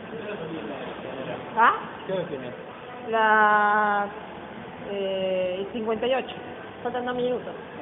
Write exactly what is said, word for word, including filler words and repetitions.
¿Ah? ¿Qué hora tienes? Las eh, cincuenta y ocho. Faltan dos minutos.